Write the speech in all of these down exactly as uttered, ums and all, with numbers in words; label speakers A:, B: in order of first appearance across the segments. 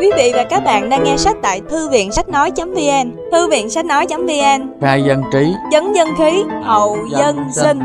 A: Quý vị và các bạn đang nghe sách tại thư viện sách nói.vn. Thư viện sách nói.vn,
B: khai dân trí,
A: chấn dân khí, hậu dân sinh.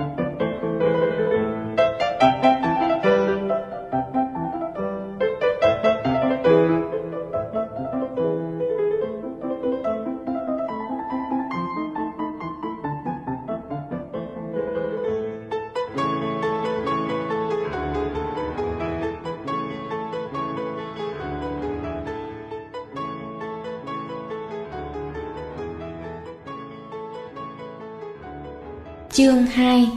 C: Chương hai.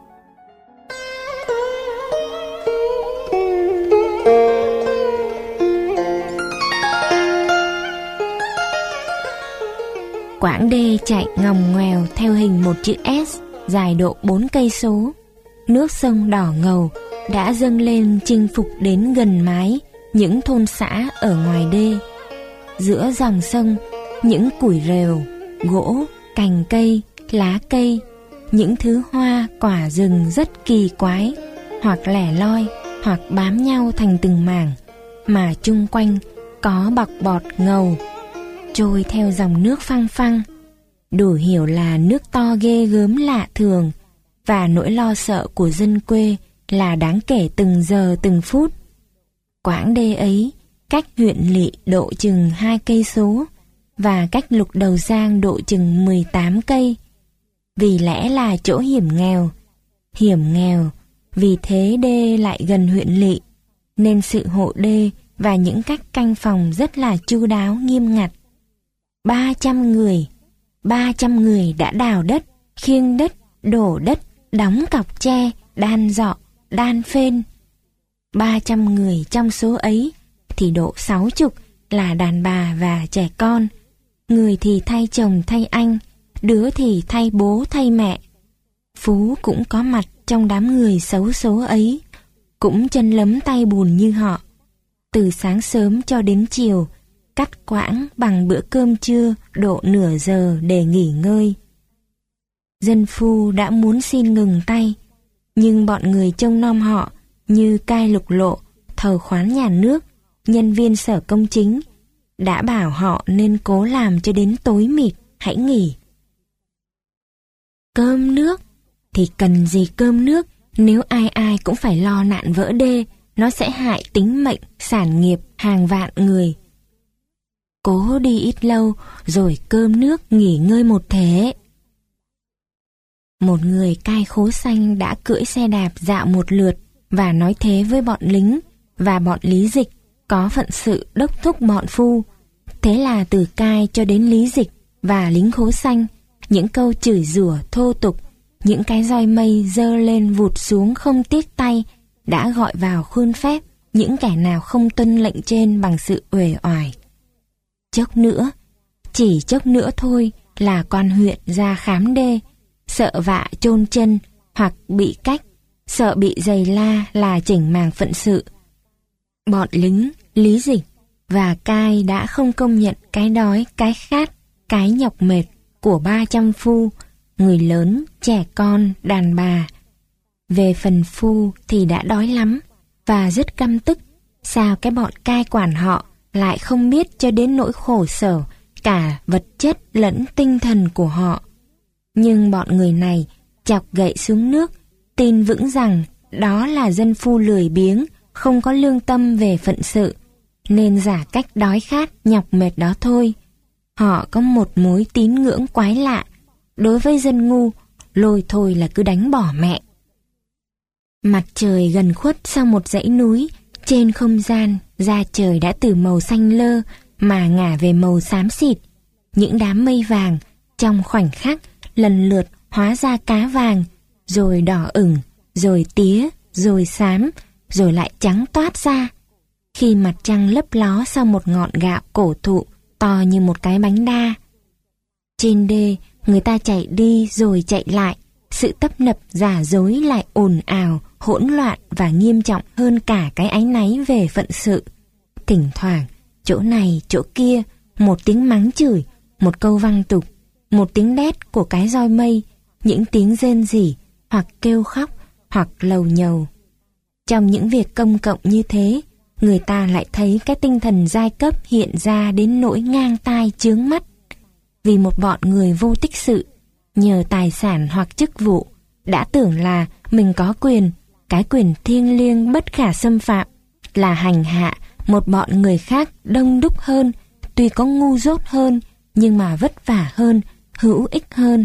C: Quãng đê chạy ngòng ngoèo theo hình một chữ S, dài độ bốn cây số. Nước sông đỏ ngầu đã dâng lên chinh phục đến gần mái những thôn xã ở ngoài đê. Giữa dòng sông, những củi rêu, gỗ, cành cây, lá cây, những thứ hoa quả rừng rất kỳ quái, hoặc lẻ loi, hoặc bám nhau thành từng mảng, mà chung quanh có bọc bọt ngầu, trôi theo dòng nước phăng phăng. Đủ hiểu là nước to ghê gớm lạ thường, và nỗi lo sợ của dân quê là đáng kể từng giờ từng phút. Quãng đê ấy cách huyện Lỵ độ chừng hai cây số, và cách Lục Đầu Giang độ chừng mười tám cây. Vì lẽ là chỗ hiểm nghèo, hiểm nghèo, vì thế đê lại gần huyện Lỵ, nên sự hộ đê và những cách canh phòng rất là chu đáo nghiêm ngặt. Ba trăm người, ba trăm người đã đào đất, khiêng đất, đổ đất, đóng cọc tre, đan dọ, đan phên. Ba trăm người trong số ấy thì độ sáu chục là đàn bà và trẻ con, người thì thay chồng thay anh, đứa thì thay bố thay mẹ. Phú cũng có mặt trong đám người xấu số ấy, cũng chân lấm tay bùn như họ. Từ sáng sớm cho đến chiều, cắt quãng bằng bữa cơm trưa độ nửa giờ để nghỉ ngơi. Dân phu đã muốn xin ngừng tay, nhưng bọn người trông nom họ như cai lục lộ, thầu khoán nhà nước, nhân viên sở công chính, đã bảo họ nên cố làm cho đến tối mịt, hãy nghỉ. Cơm nước thì cần gì cơm nước, nếu ai ai cũng phải lo nạn vỡ đê, nó sẽ hại tính mệnh, sản nghiệp hàng vạn người. Cố đi ít lâu rồi cơm nước nghỉ ngơi một thế. Một người cai khố xanh đã cưỡi xe đạp dạo một lượt và nói thế với bọn lính và bọn lý dịch có phận sự đốc thúc bọn phu. Thế là từ cai cho đến lý dịch và lính khố xanh, những câu chửi rủa thô tục, những cái roi mây dơ lên vụt xuống không tiếc tay, đã gọi vào khuôn phép những kẻ nào không tuân lệnh trên bằng sự uể oải. Chốc nữa, chỉ chốc nữa thôi là quan huyện ra khám đê, sợ vạ chôn chân hoặc bị cách, sợ bị giày la là chỉnh màng phận sự. Bọn lính, lý dịch và cai đã không công nhận cái đói, cái khát, cái nhọc mệt của ba trăm phu, người lớn, trẻ con, đàn bà. Về phần phu thì đã đói lắm và rất căm tức, sao cái bọn cai quản họ lại không biết cho đến nỗi khổ sở cả vật chất lẫn tinh thần của họ. Nhưng bọn người này chọc gậy xuống nước, tin vững rằng đó là dân phu lười biếng, không có lương tâm về phận sự, nên giả cách đói khát nhọc mệt đó thôi. Họ có một mối tín ngưỡng quái lạ, đối với dân ngu, lôi thôi là cứ đánh bỏ mẹ. Mặt trời gần khuất sau một dãy núi, trên không gian, da trời đã từ màu xanh lơ mà ngả về màu xám xịt. Những đám mây vàng trong khoảnh khắc lần lượt hóa ra cá vàng, rồi đỏ ửng, rồi tía, rồi xám, rồi lại trắng toát ra. Khi mặt trăng lấp ló sau một ngọn gạo cổ thụ to như một cái bánh đa. Trên đê, người ta chạy đi rồi chạy lại, sự tấp nập giả dối lại ồn ào, hỗn loạn và nghiêm trọng hơn cả cái áy náy về phận sự. Thỉnh thoảng, chỗ này chỗ kia, một tiếng mắng chửi, một câu văng tục, một tiếng đét của cái roi mây, những tiếng rên rỉ, hoặc kêu khóc, hoặc lầu nhầu. Trong những việc công cộng như thế, người ta lại thấy cái tinh thần giai cấp hiện ra đến nỗi ngang tai chướng mắt. Vì một bọn người vô tích sự, nhờ tài sản hoặc chức vụ, đã tưởng là mình có quyền, cái quyền thiêng liêng bất khả xâm phạm, là hành hạ một bọn người khác đông đúc hơn, tuy có ngu dốt hơn, nhưng mà vất vả hơn, hữu ích hơn.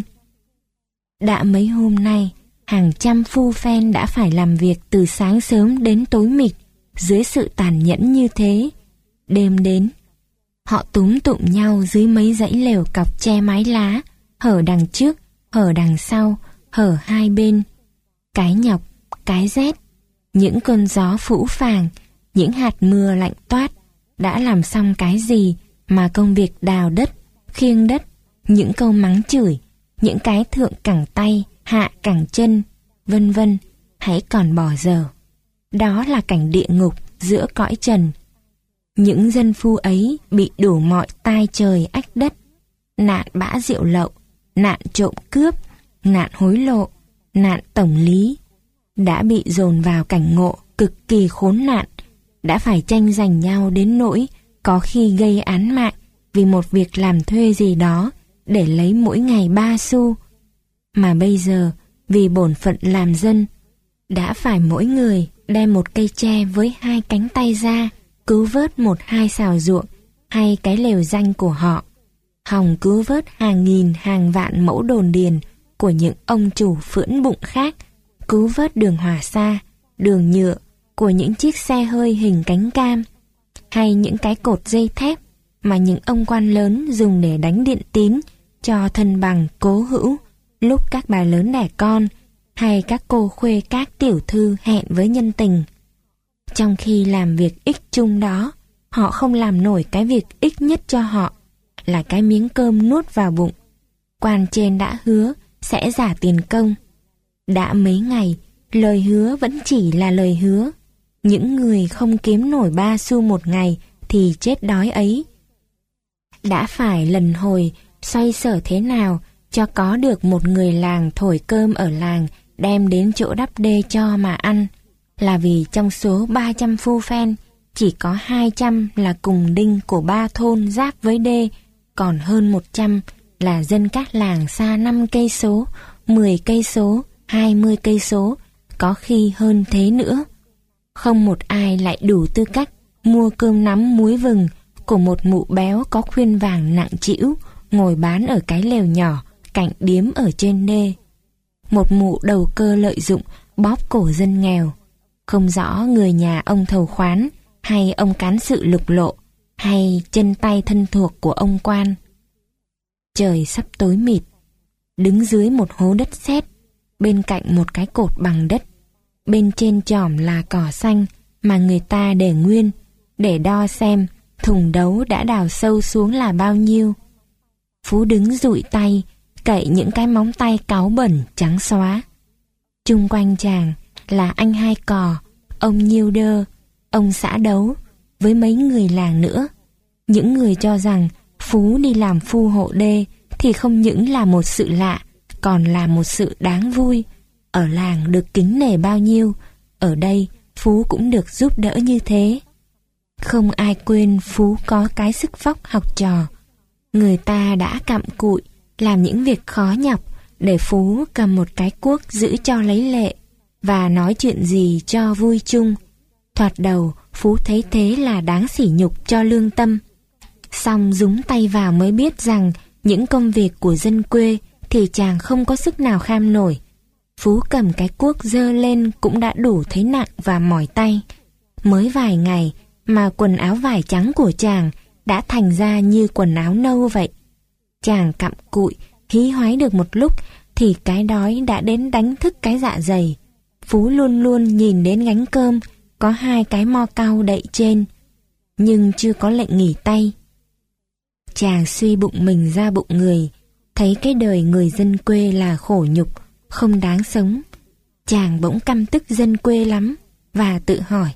C: Đã mấy hôm nay, hàng trăm phu phen đã phải làm việc từ sáng sớm đến tối mịt, dưới sự tàn nhẫn như thế. Đêm đến, họ túm tụm nhau dưới mấy dãy lều cọc che mái lá, hở đằng trước, hở đằng sau, hở hai bên. Cái nhọc, cái rét, những cơn gió phũ phàng, những hạt mưa lạnh toát, đã làm xong cái gì mà công việc đào đất, khiêng đất, những câu mắng chửi, những cái thượng cẳng tay, hạ cẳng chân, vân vân, hãy còn bỏ dở. Đó là cảnh địa ngục giữa cõi trần. Những dân phu ấy bị đủ mọi tai trời ách đất, nạn bã rượu lậu, nạn trộm cướp, nạn hối lộ, nạn tổng lý, đã bị dồn vào cảnh ngộ cực kỳ khốn nạn, đã phải tranh giành nhau đến nỗi có khi gây án mạng vì một việc làm thuê gì đó để lấy mỗi ngày ba xu. Mà bây giờ, vì bổn phận làm dân, đã phải mỗi người đem một cây tre với hai cánh tay ra cứu vớt một hai xào ruộng hay cái lều danh của họ, hòng cứu vớt hàng nghìn hàng vạn mẫu đồn điền của những ông chủ phưỡn bụng khác, cứu vớt đường hỏa xa, đường nhựa của những chiếc xe hơi hình cánh cam, hay những cái cột dây thép mà những ông quan lớn dùng để đánh điện tín cho thân bằng cố hữu lúc các bà lớn đẻ con, hay các cô khuê các tiểu thư hẹn với nhân tình. Trong khi làm việc ích chung đó, họ không làm nổi cái việc ích nhất cho họ, là cái miếng cơm nuốt vào bụng. Quan trên đã hứa sẽ trả tiền công. Đã mấy ngày, lời hứa vẫn chỉ là lời hứa. Những người không kiếm nổi ba xu một ngày thì chết đói ấy. Đã phải lần hồi xoay sở thế nào cho có được một người làng thổi cơm ở làng đem đến chỗ đắp đê cho mà ăn, là vì trong số ba trăm phu phen chỉ có hai trăm là cùng đinh của ba thôn giáp với đê, còn hơn một trăm là dân các làng xa năm cây số, mười cây số, hai mươi cây số, có khi hơn thế nữa. Không một ai lại đủ tư cách mua cơm nắm muối vừng của một mụ béo có khuyên vàng nặng trĩu ngồi bán ở cái lều nhỏ cạnh điếm ở trên đê. Một mụ đầu cơ lợi dụng bóp cổ dân nghèo, không rõ người nhà ông thầu khoán hay ông cán sự lục lộ hay chân tay thân thuộc của ông quan. Trời sắp tối mịt, đứng dưới một hố đất sét, bên cạnh một cái cột bằng đất, bên trên chòm là cỏ xanh mà người ta để nguyên, để đo xem thùng đấu đã đào sâu xuống là bao nhiêu. Phú đứng dụi tay, cậy những cái móng tay cáu bẩn trắng xóa. Chung quanh chàng là anh Hai Cò, ông Nhiêu Đơ, ông Xã Đấu, với mấy người làng nữa. Những người cho rằng Phú đi làm phu hộ đê thì không những là một sự lạ, còn là một sự đáng vui. Ở làng được kính nể bao nhiêu, ở đây Phú cũng được giúp đỡ như thế. Không ai quên Phú có cái sức vóc học trò. Người ta đã cặm cụi làm những việc khó nhọc để Phú cầm một cái cuốc giữ cho lấy lệ và nói chuyện gì cho vui chung. Thoạt đầu Phú thấy thế là đáng sỉ nhục cho lương tâm, xong dúng tay vào mới biết rằng những công việc của dân quê thì chàng không có sức nào kham nổi. Phú cầm cái cuốc giơ lên cũng đã đủ thấy nặng và mỏi tay. Mới vài ngày mà quần áo vải trắng của chàng đã thành ra như quần áo nâu vậy. Chàng cặm cụi hí hoáy được một lúc thì cái đói đã đến đánh thức cái dạ dày. Phú luôn luôn nhìn đến gánh cơm có hai cái mo cau đậy trên, nhưng chưa có lệnh nghỉ tay. Chàng suy bụng mình ra bụng người, thấy cái đời người dân quê là khổ nhục, không đáng sống. Chàng bỗng căm tức dân quê lắm và tự hỏi,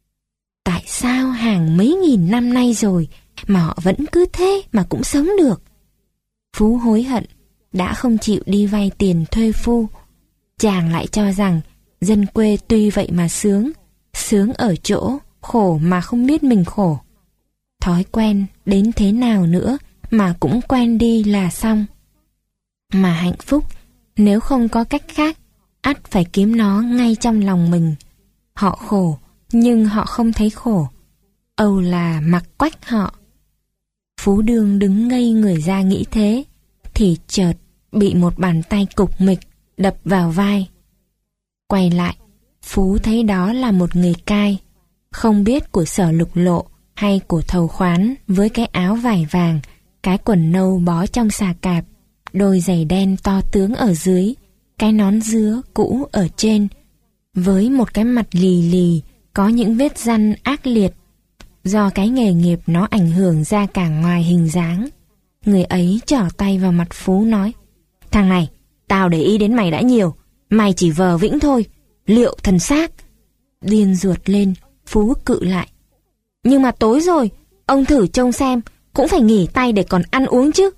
C: tại sao hàng mấy nghìn năm nay rồi mà họ vẫn cứ thế mà cũng sống được? Phú hối hận đã không chịu đi vay tiền thuê phu. Chàng lại cho rằng dân quê tuy vậy mà sướng, sướng ở chỗ khổ mà không biết mình khổ. Thói quen đến thế nào nữa mà cũng quen đi là xong. Mà hạnh phúc, nếu không có cách khác, ắt phải kiếm nó ngay trong lòng mình. Họ khổ, nhưng họ không thấy khổ. Âu là mặc quách họ. Phú Đương đứng ngây người ra nghĩ thế, thì chợt bị một bàn tay cục mịch đập vào vai. Quay lại, Phú thấy đó là một người cai, không biết của Sở Lục Lộ hay của thầu khoán, với cái áo vải vàng, cái quần nâu bó trong xà cạp, đôi giày đen to tướng ở dưới, cái nón dứa cũ ở trên, với một cái mặt lì lì, có những vết răn ác liệt, do cái nghề nghiệp nó ảnh hưởng ra cả ngoài hình dáng. Người ấy trỏ tay vào mặt Phú nói: "Thằng này, tao để ý đến mày đã nhiều, mày chỉ vờ vĩnh thôi, liệu thần xác." Điên ruột lên, Phú cự lại: "Nhưng mà tối rồi, ông thử trông xem, cũng phải nghỉ tay để còn ăn uống chứ."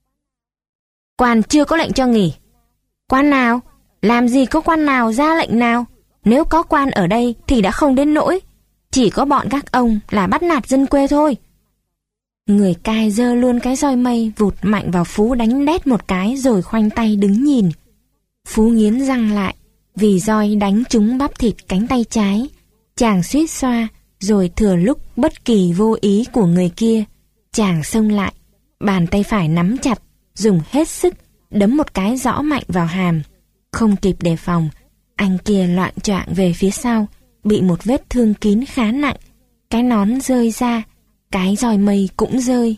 C: "Quan chưa có lệnh cho nghỉ." "Quan nào? Làm gì có quan nào ra lệnh nào? Nếu có quan ở đây thì đã không đến nỗi. Chỉ có bọn các ông là bắt nạt dân quê thôi." Người cai giơ luôn cái roi mây vụt mạnh vào Phú đánh đét một cái rồi khoanh tay đứng nhìn. Phú nghiến răng lại, vì roi đánh trúng bắp thịt cánh tay trái. Chàng suýt xoa, rồi thừa lúc bất kỳ vô ý của người kia, chàng xông lại, bàn tay phải nắm chặt, dùng hết sức, đấm một cái rõ mạnh vào hàm. Không kịp đề phòng, anh kia loạng choạng về phía sau, bị một vết thương kín khá nặng, cái nón rơi ra, cái roi mây cũng rơi.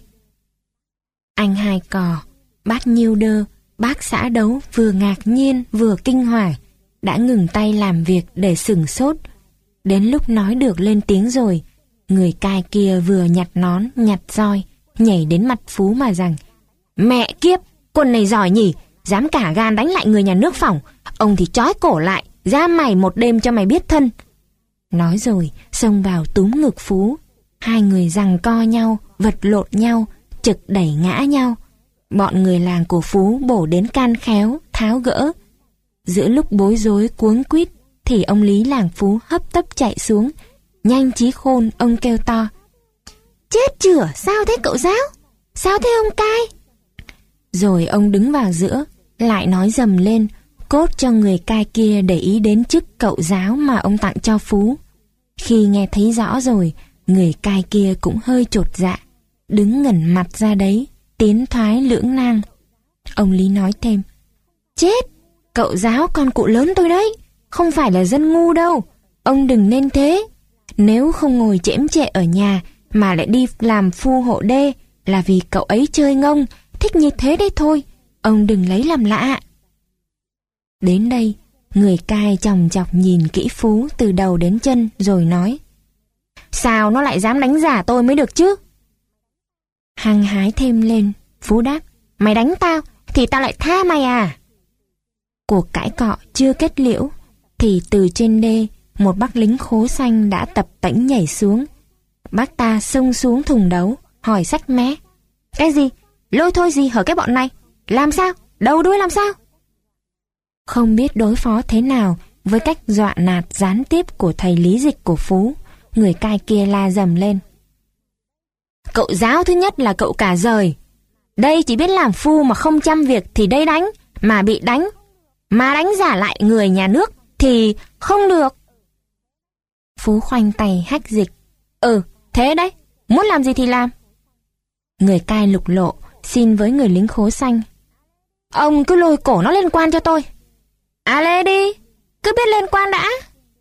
C: Anh Hai Cò, bác Nhiêu Đơ, bác xã Đấu vừa ngạc nhiên vừa kinh hoàng, đã ngừng tay làm việc để sửng sốt. Đến lúc nói được lên tiếng rồi, người cai kia vừa nhặt nón nhặt roi, nhảy đến mặt Phú mà rằng: "Mẹ kiếp, quân này giỏi nhỉ, dám cả gan đánh lại người nhà nước phỏng, ông thì trói cổ lại, ra mày một đêm cho mày biết thân." Nói rồi, xông vào túm ngực Phú. Hai người giằng co nhau, vật lộn nhau, trực đẩy ngã nhau. Bọn người làng của Phú bổ đến can khéo, tháo gỡ. Giữa lúc bối rối cuống quýt, thì ông Lý làng Phú hấp tấp chạy xuống. Nhanh trí khôn, ông kêu to: "Chết chửa, sao thế cậu giáo? Sao thế ông cai?" Rồi ông đứng vào giữa, lại nói dầm lên, cốt cho người cai kia để ý đến chức cậu giáo mà ông tặng cho Phú. Khi nghe thấy rõ rồi, người cai kia cũng hơi chột dạ, đứng ngẩn mặt ra đấy, tiến thoái lưỡng nan. Ông Lý nói thêm: "Chết, cậu giáo con cụ lớn tôi đấy, không phải là dân ngu đâu, ông đừng nên thế. Nếu không ngồi chễm chệ ở nhà mà lại đi làm phu hộ đê là vì cậu ấy chơi ngông, thích như thế đấy thôi, ông đừng lấy làm lạ." Đến đây, người cai chòng chọc nhìn kỹ Phú từ đầu đến chân rồi nói: "Sao nó lại dám đánh giả tôi mới được chứ?" Hăng hái thêm lên, Phú đáp: "Mày đánh tao thì tao lại tha mày à?" Cuộc cãi cọ chưa kết liễu thì từ trên đê, một bác lính khố xanh đã tập tễnh nhảy xuống. Bác ta xông xuống thùng đấu, hỏi xách mé: "Cái gì? Lôi thôi gì hở cái bọn này? Làm sao? Đầu đuôi làm sao?" Không biết đối phó thế nào với cách dọa nạt gián tiếp của thầy lý dịch của Phú, người cai kia la dầm lên: "Cậu giáo thứ nhất là cậu cả rời. Đây chỉ biết làm phu mà không chăm việc thì đây đánh, mà bị đánh. Mà đánh giả lại người nhà nước thì không được." Phú khoanh tay hách dịch: "Ừ, thế đấy, muốn làm gì thì làm." Người cai Lục Lộ xin với người lính khố xanh: "Ông cứ lôi cổ nó lên quan cho tôi." "À lê đi, cứ biết lên quan đã."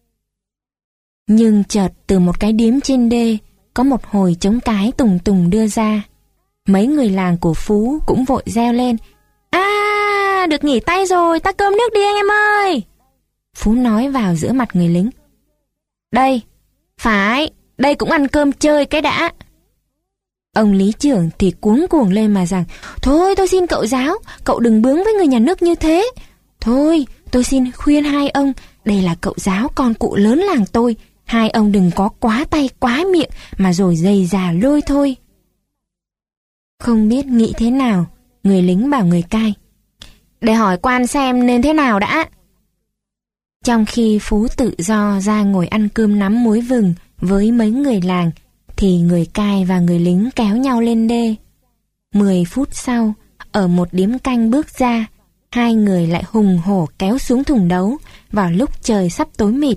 C: Nhưng chợt từ một cái điếm trên đê có một hồi trống cái tùng tùng đưa ra. Mấy người làng của Phú cũng vội reo lên: "À, được nghỉ tay rồi, ta cơm nước đi anh em ơi." Phú nói vào giữa mặt người lính: "Đây, phải, đây cũng ăn cơm chơi cái đã." Ông lý trưởng thì cuống cuồng lên mà rằng: "Thôi tôi xin cậu giáo, cậu đừng bướng với người nhà nước như thế. Thôi, tôi xin khuyên hai ông, đây là cậu giáo con cụ lớn làng tôi, hai ông đừng có quá tay quá miệng mà rồi dày già lôi thôi." Không biết nghĩ thế nào, người lính bảo người cai: "Để hỏi quan xem nên thế nào đã." Trong khi Phú tự do ra ngồi ăn cơm nắm muối vừng với mấy người làng, thì người cai và người lính kéo nhau lên đê. Mười phút sau, ở một điếm canh bước ra, hai người lại hùng hổ kéo xuống thùng đấu vào lúc trời sắp tối mịt.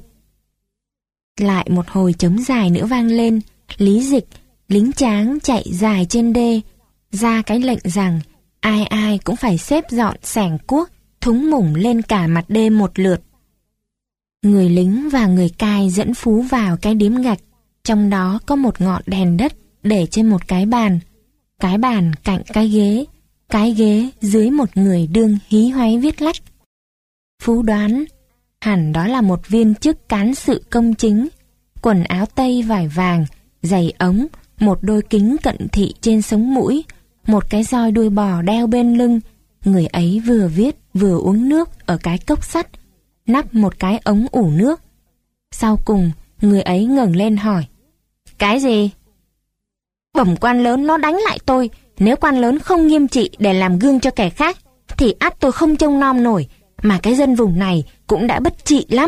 C: Lại một hồi trống dài nữa vang lên, Lý Dịch, lính tráng chạy dài trên đê, ra cái lệnh rằng ai ai cũng phải xếp dọn xẻng cuốc, thúng mủng lên cả mặt đê một lượt. Người lính và người cai dẫn Phú vào cái điếm gạch, trong đó có một ngọn đèn đất để trên một cái bàn. Cái bàn cạnh cái ghế, cái ghế dưới một người đương hí hoáy viết lách. Phú đoán, hẳn đó là một viên chức cán sự công chính, quần áo tây vải vàng, giày ống, một đôi kính cận thị trên sống mũi, một cái roi đuôi bò đeo bên lưng. Người ấy vừa viết vừa uống nước ở cái cốc sắt, nắp một cái ống ủ nước. Sau cùng, người ấy ngẩng lên hỏi: "Cái gì?" "Bẩm quan lớn, nó đánh lại tôi. Nếu quan lớn không nghiêm trị để làm gương cho kẻ khác, thì ắt tôi không trông nom nổi, mà cái dân vùng này cũng đã bất trị lắm."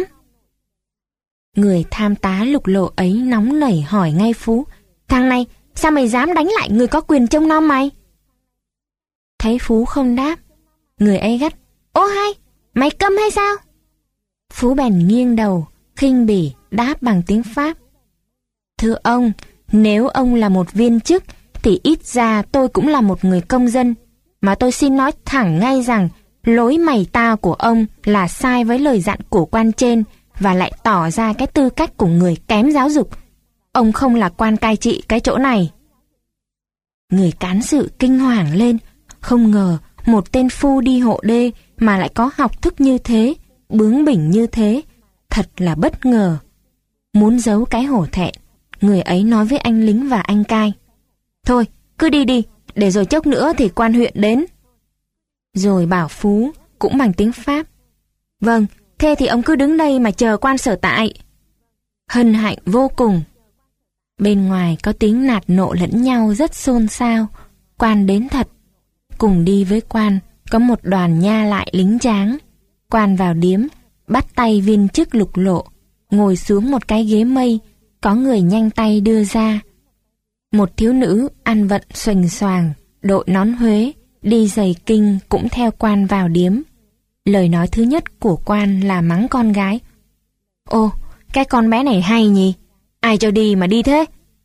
C: Người tham tá lục lộ ấy nóng nảy hỏi ngay Phú: "Thằng này, sao mày dám đánh lại người có quyền trông nom mày?" Thấy Phú không đáp, người ấy gắt: "Ô hay, mày câm hay sao?" Phú bèn nghiêng đầu, khinh bỉ đáp bằng tiếng Pháp: "Thưa ông, nếu ông là một viên chức, thì ít ra tôi cũng là một người công dân. Mà tôi xin nói thẳng ngay rằng, lối mày tao của ông là sai với lời dặn của quan trên, và lại tỏ ra cái tư cách của người kém giáo dục. Ông không là quan cai trị cái chỗ này." Người cán sự kinh hoàng lên, không ngờ một tên phu đi hộ đê mà lại có học thức như thế, bướng bỉnh như thế, thật là bất ngờ. Muốn giấu cái hổ thẹn, người ấy nói với anh lính và anh cai: "Thôi, cứ đi đi, để rồi chốc nữa thì quan huyện đến." Rồi bảo Phú, cũng bằng tiếng Pháp: "Vâng, thế thì ông cứ đứng đây mà chờ quan sở tại." Hân hạnh vô cùng. Bên ngoài có tiếng nạt nộ lẫn nhau rất xôn xao. Quan đến thật. Cùng đi với quan có một đoàn nha lại lính tráng. Quan vào điếm, bắt tay viên chức lục lộ, ngồi xuống một cái ghế mây, có người nhanh tay đưa ra. Một thiếu nữ ăn vận xoành xoàng, đội nón Huế, đi giày kinh cũng theo quan vào điếm. Lời nói thứ nhất của quan là mắng con gái: "Ô, cái con bé này hay nhỉ? Ai cho đi mà đi thế?"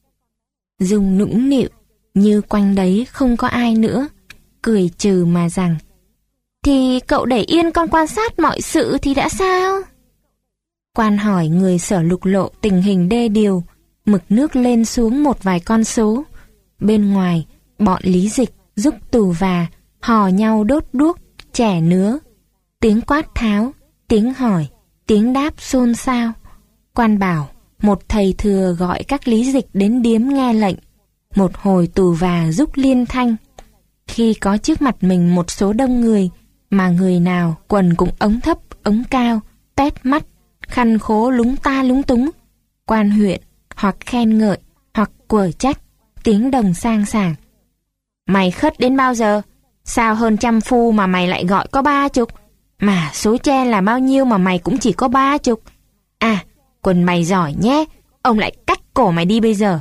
C: Dung nũng nịu, như quanh đấy không có ai nữa, cười trừ mà rằng: "Thì cậu để yên con quan sát mọi sự thì đã sao?" Quan hỏi người sở lục lộ tình hình đê điều, mực nước lên xuống một vài con số. Bên ngoài, bọn Lý Dịch, Giúp Tù và hò nhau đốt đuốc, chẻ nứa. Tiếng quát tháo, tiếng hỏi, tiếng đáp xôn xao. Quan bảo, một thầy thừa gọi các Lý Dịch đến điếm nghe lệnh. Một hồi Tù và Giúp liên thanh. Khi có trước mặt mình một số đông người, mà người nào quần cũng ống thấp, ống cao, tét mắt, khăn khố lúng ta lúng túng. Quan huyện hoặc khen ngợi, hoặc quở trách, tiếng đồng sang sảng: "Mày khất đến bao giờ? Sao hơn trăm phu mà mày lại gọi có ba chục? Mà số tre là bao nhiêu mà mày cũng chỉ có ba chục? À, quần mày giỏi nhé, ông lại cắt cổ mày đi bây giờ."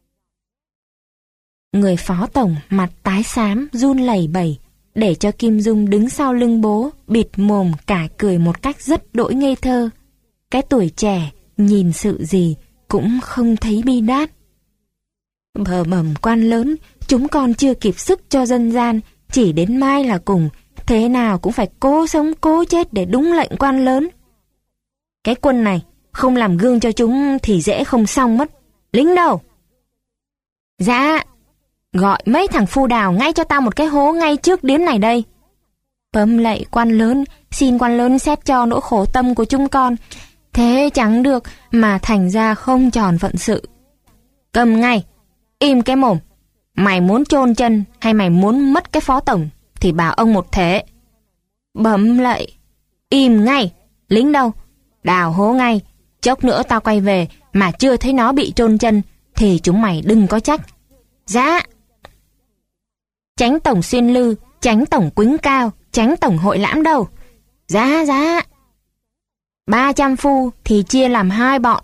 C: Người phó tổng mặt tái xám run lẩy bẩy, để cho Kim Dung đứng sau lưng bố, bịt mồm cả cười một cách rất đỗi ngây thơ. Cái tuổi trẻ nhìn sự gì cũng không thấy bi đát. "Bờ bẩm quan lớn, chúng con chưa kịp sức cho dân gian, chỉ đến mai là cùng, thế nào cũng phải cố sống cố chết để đúng lệnh quan lớn." "Cái quân này không làm gương cho chúng thì dễ không xong mất. Lính đâu?" "Dạ." "Gọi mấy thằng phu đào ngay cho tao một cái hố ngay trước điếm này đây." "Bấm lạy quan lớn, xin quan lớn xét cho nỗi khổ tâm của chúng con. Thế chẳng được mà thành ra không tròn phận sự." "Cầm ngay, im cái mồm. Mày muốn chôn chân hay mày muốn mất cái phó tổng thì bảo ông một thế." "Bấm lạy." "Im ngay. Lính đâu? Đào hố ngay. Chốc nữa tao quay về mà chưa thấy nó bị chôn chân thì chúng mày đừng có trách." "Dạ." "Chánh tổng Xuyên Lư, chánh tổng Quýnh Cao, chánh tổng Hội Lãm đâu?" "Dạ dạ." Ba trăm phu thì chia làm hai bọn,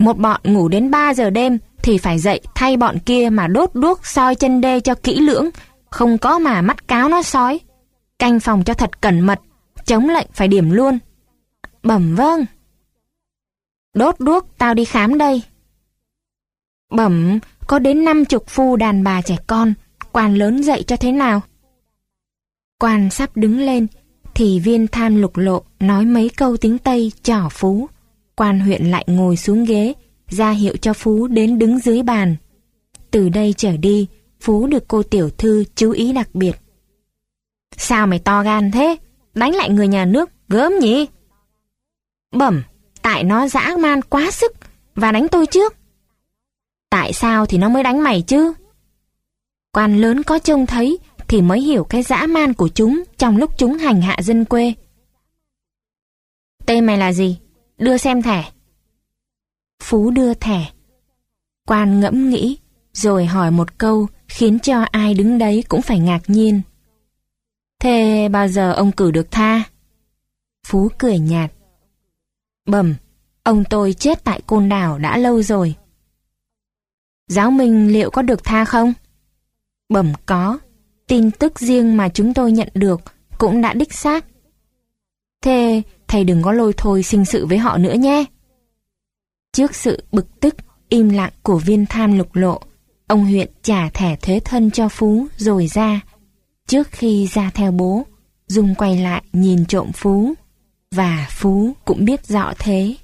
C: Một bọn ngủ đến ba giờ đêm thì phải dậy thay bọn kia mà đốt đuốc soi chân đê cho kỹ lưỡng, không có mà mắt cáo nó sói. Canh phòng cho thật cẩn mật, chống lệnh phải điểm luôn. Bẩm vâng. Đốt đuốc tao đi khám đây. Bẩm, có đến năm chục phu đàn bà trẻ con, quan lớn dậy cho thế nào? Quan sắp đứng lên thì Viên Tham Lục Lộ nói mấy câu tiếng Tây trỏ Phú. Quan huyện lại ngồi xuống ghế, ra hiệu cho Phú đến đứng dưới bàn. Từ đây trở đi, Phú được cô tiểu thư chú ý đặc biệt. Sao mày to gan thế? Đánh lại người nhà nước, gớm nhỉ? Bẩm, tại nó dã man quá sức và đánh tôi trước. Tại sao thì nó mới đánh mày chứ? Quan lớn có trông thấy thì mới hiểu cái dã man của chúng trong lúc chúng hành hạ dân quê. Tên mày là gì? Đưa xem thẻ. Phú đưa thẻ. Quan ngẫm nghĩ, rồi hỏi một câu khiến cho ai đứng đấy cũng phải ngạc nhiên. Thế bao giờ ông cử được tha? Phú cười nhạt. Bẩm, ông tôi chết tại Côn Đảo đã lâu rồi. Giáo Minh liệu có được tha không? Bẩm có, tin tức riêng mà chúng tôi nhận được cũng đã đích xác. Thế thầy đừng có lôi thôi sinh sự với họ nữa nhé. Trước sự bực tức, im lặng của Viên Tham Lục Lộ, ông huyện trả thẻ thuế thân cho Phú rồi ra. Trước khi ra theo bố, Dung quay lại nhìn trộm Phú, và Phú cũng biết rõ thế.